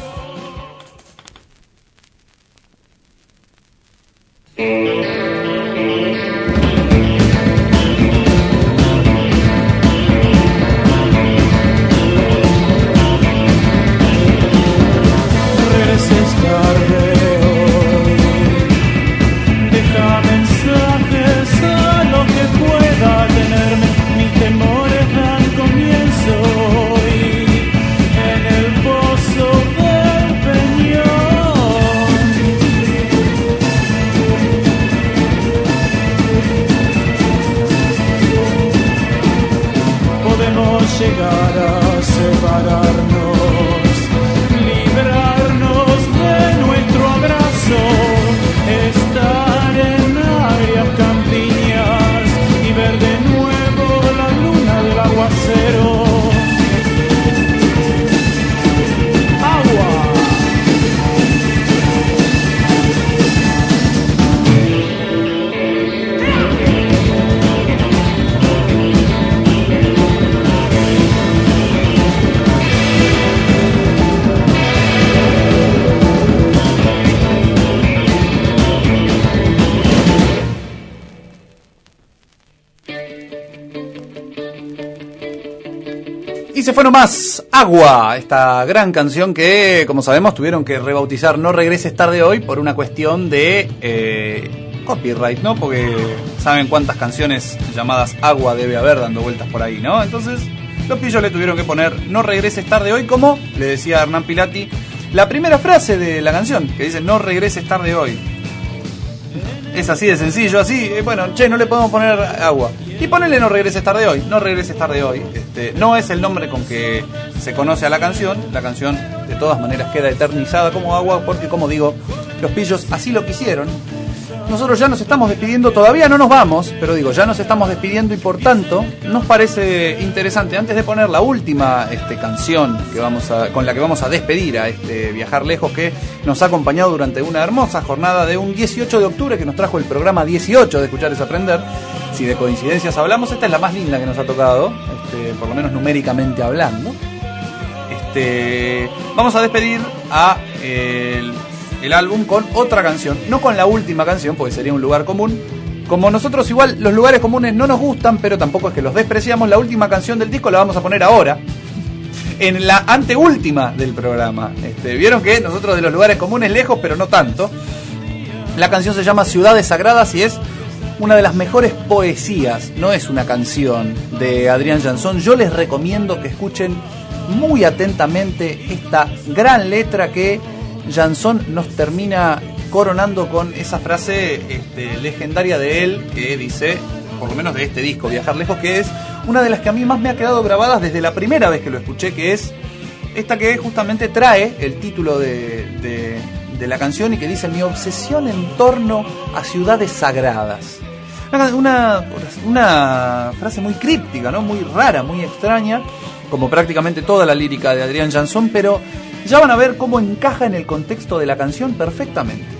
Se fue nomás Agua, esta gran canción que, como sabemos, tuvieron que rebautizar No Regreses Tarde Hoy por una cuestión de eh, copyright, ¿no? Porque saben cuántas canciones llamadas Agua debe haber dando vueltas por ahí, ¿no? Entonces Los Pillos le tuvieron que poner No Regreses Tarde Hoy, como le decía Hernán Pilati, la primera frase de la canción, que dice No regreses tarde hoy. Es así de sencillo, así, eh, bueno, che, no le podemos poner Agua. Y ponele No Regreses Tarde Hoy, No Regreses Tarde Hoy. Este, no es el nombre con que se conoce a la canción. La canción de todas maneras queda eternizada como Agua porque, como digo, Los Pillos así lo quisieron. Nosotros ya nos estamos despidiendo, todavía no nos vamos, pero digo, ya nos estamos despidiendo y por tanto nos parece interesante, antes de poner la última este, canción que vamos a, con la que vamos a despedir a este Viajar Lejos, que nos ha acompañado durante una hermosa jornada de un dieciocho de octubre que nos trajo el programa dieciocho de Escuchar es Aprender. Si de coincidencias hablamos, esta es la más linda que nos ha tocado, este, por lo menos numéricamente hablando. Este, vamos a despedir a el... el álbum con otra canción, no con la última canción porque sería un lugar común. Como nosotros igual los lugares comunes no nos gustan, pero tampoco es que los despreciamos, la última canción del disco la vamos a poner ahora, en la anteúltima del programa. Este, vieron que nosotros de los lugares comunes lejos, pero no tanto. La canción se llama Ciudades Sagradas y es una de las mejores poesías, no es una canción, de Adrián Jansson. Yo les recomiendo que escuchen muy atentamente esta gran letra que Jansson nos termina coronando con esa frase este, legendaria de él que dice, por lo menos de este disco, Viajar Lejos, que es una de las que a mí más me ha quedado grabadas desde la primera vez que lo escuché, que es esta que justamente trae el título de, de, de la canción y que dice: mi obsesión en torno a ciudades sagradas. Una, una, una frase muy críptica, ¿no? Muy rara, muy extraña, como prácticamente toda la lírica de Adrián Jansson, pero ya van a ver cómo encaja en el contexto de la canción perfectamente.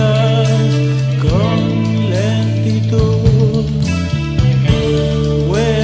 Ya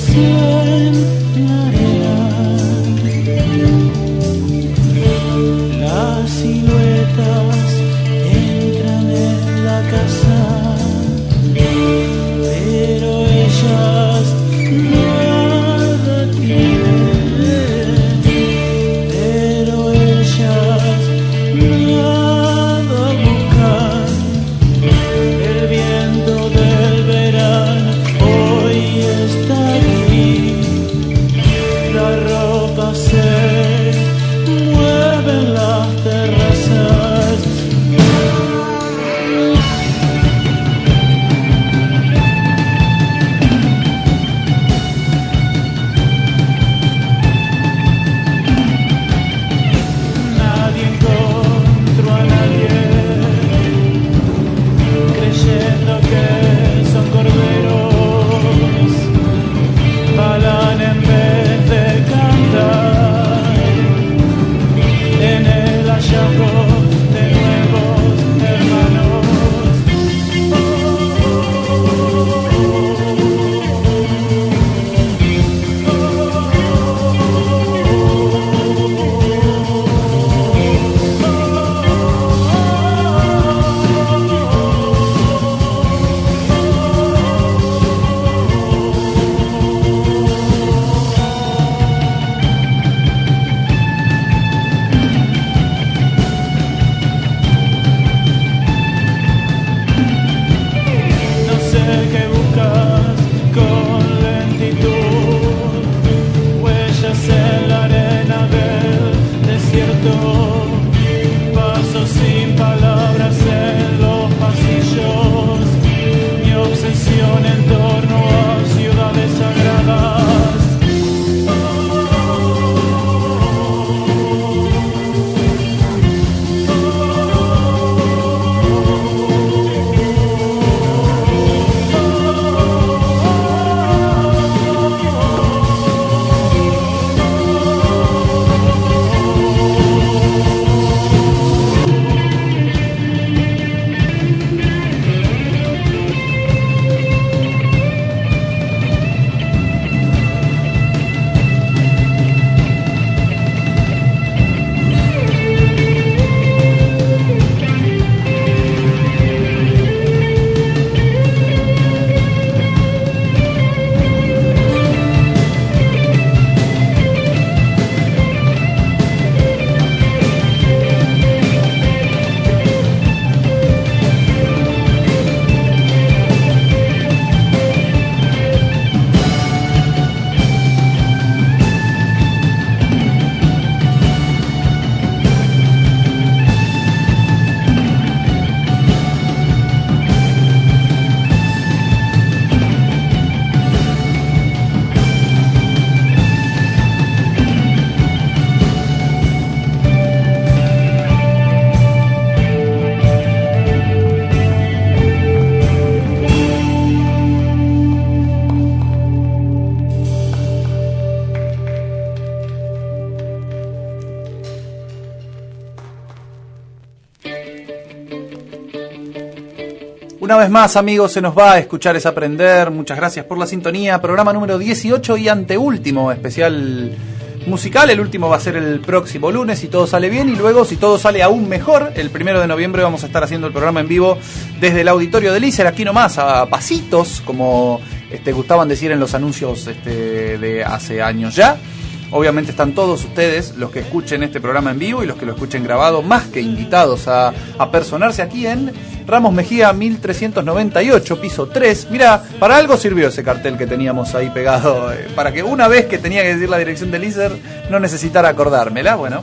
Una vez más, amigos, se nos va a escuchar es aprender. Muchas gracias por la sintonía. Programa número dieciocho y anteúltimo especial musical. El último va a ser el próximo lunes, si todo sale bien. Y luego, si todo sale aún mejor, el primero de noviembre vamos a estar haciendo el programa en vivo desde el auditorio del Lícer, aquí nomás, a pasitos, como este, gustaban decir en los anuncios este, de hace años ya. Obviamente están todos ustedes, los que escuchen este programa en vivo y los que lo escuchen grabado, más que invitados a, a personarse aquí en Ramos Mejía mil trescientos noventa y ocho, piso tres. Mira, para algo sirvió ese cartel que teníamos ahí pegado, eh, para que una vez que tenía que decir la dirección del Lícer no necesitara acordármela. Bueno,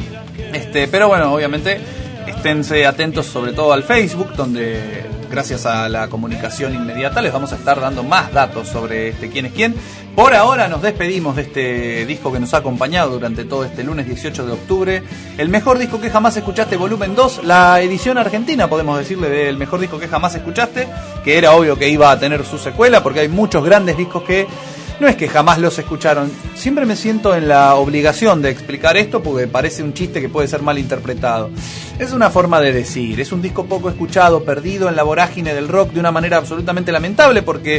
este, pero bueno, obviamente esténse atentos sobre todo al Facebook, donde gracias a la comunicación inmediata les vamos a estar dando más datos sobre este quién es quién. Por ahora nos despedimos de este disco que nos ha acompañado durante todo este lunes dieciocho de octubre. El mejor disco que jamás escuchaste, volumen dos, la edición argentina, podemos decirle, del mejor disco que jamás escuchaste, que era obvio que iba a tener su secuela, porque hay muchos grandes discos que no es que jamás los escucharon. Siempre me siento en la obligación de explicar esto porque parece un chiste que puede ser mal interpretado. Es una forma de decir, es un disco poco escuchado, perdido en la vorágine del rock de una manera absolutamente lamentable, porque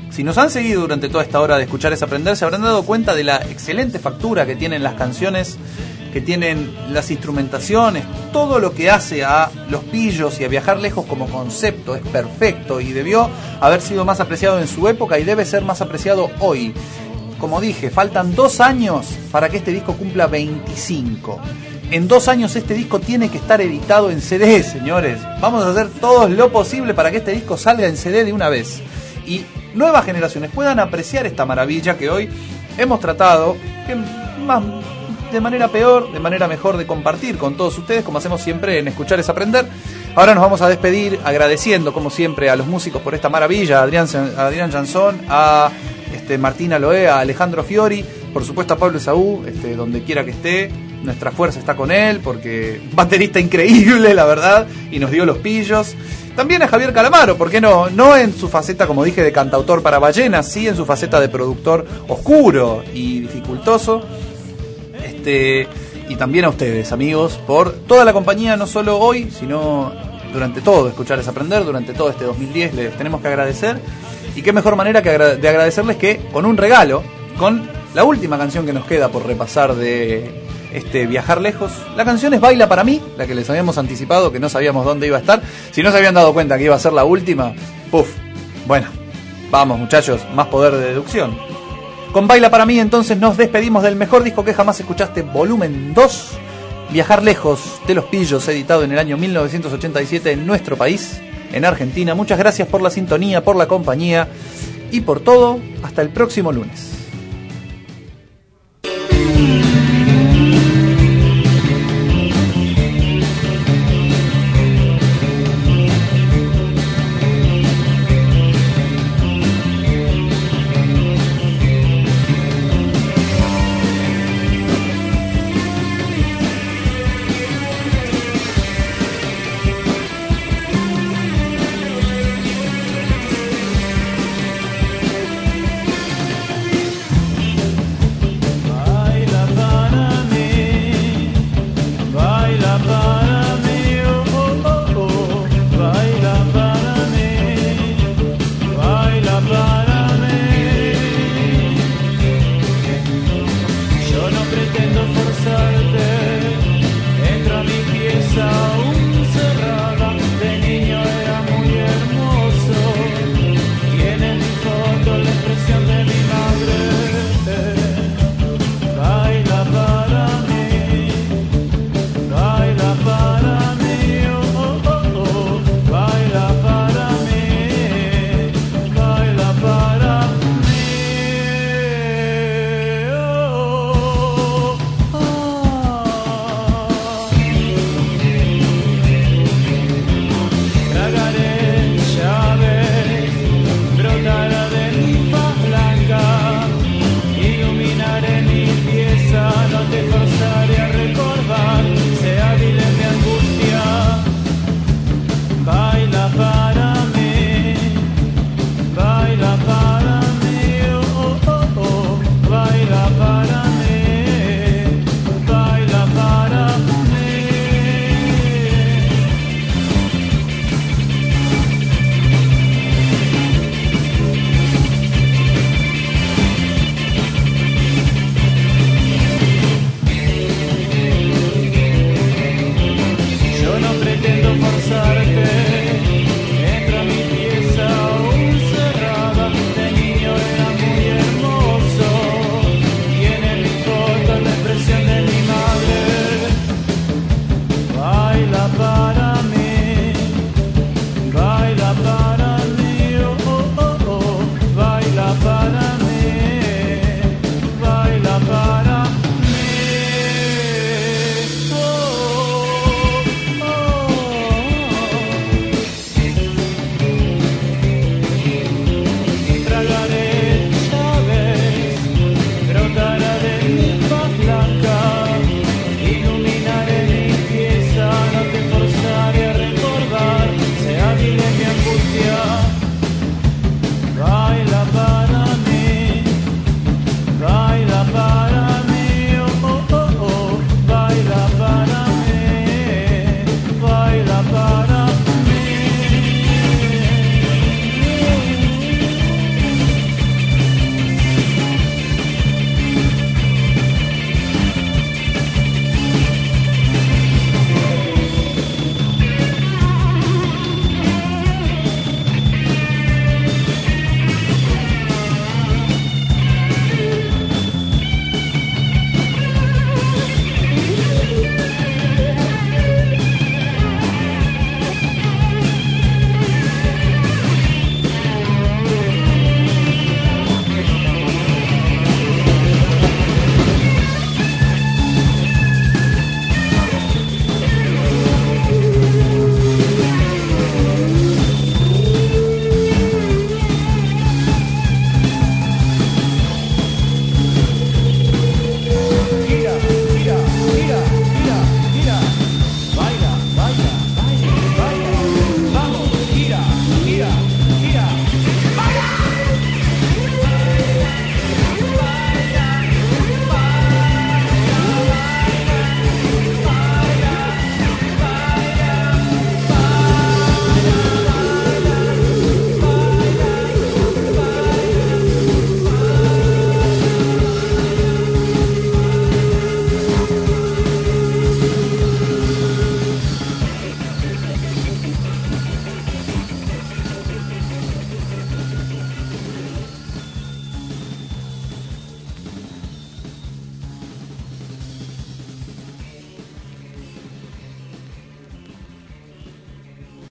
Si nos han seguido durante toda esta hora de escuchar es aprender, se habrán dado cuenta de la excelente factura que tienen las canciones, que tienen las instrumentaciones, todo lo que hace a Los Pillos y a Viajar Lejos como concepto es perfecto y debió haber sido más apreciado en su época y debe ser más apreciado hoy. Como dije, faltan dos años para que este disco cumpla veinticinco. En dos años este disco tiene que estar editado en C D, señores. Vamos a hacer todo lo posible para que este disco salga en C D de una vez. Y nuevas generaciones puedan apreciar esta maravilla que hoy hemos tratado, que más de manera peor, de manera mejor de compartir con todos ustedes, como hacemos siempre en Escuchar es Aprender. Ahora nos vamos a despedir agradeciendo, como siempre, a los músicos por esta maravilla, a Adrián, a Adrián Jansón, a este, Martina Loé, a Alejandro Fiori, por supuesto a Pablo Esaú, este, donde quiera que esté, nuestra fuerza está con él, porque baterista increíble, la verdad, y nos dio Los Pillos. También a Javier Calamaro, ¿por qué no? No en su faceta, como dije, de cantautor para ballenas, sí en su faceta de productor oscuro y dificultoso. Este, y también a ustedes, amigos, por toda la compañía, no solo hoy, sino durante todo Escuchar es Aprender, durante todo este dos mil diez les tenemos que agradecer. Y qué mejor manera que agra- de agradecerles que con un regalo, con la última canción que nos queda por repasar de este Viajar Lejos. La canción es Baila para mí, la que les habíamos anticipado, que no sabíamos dónde iba a estar. Si no se habían dado cuenta que iba a ser la última, puf, bueno, vamos muchachos, más poder de deducción. Con Baila para mí entonces nos despedimos del mejor disco que jamás escuchaste, volumen dos, Viajar Lejos de Los Pillos, editado en el año mil novecientos ochenta y siete en nuestro país, en Argentina. Muchas gracias por la sintonía, por la compañía y por todo. Hasta el próximo lunes.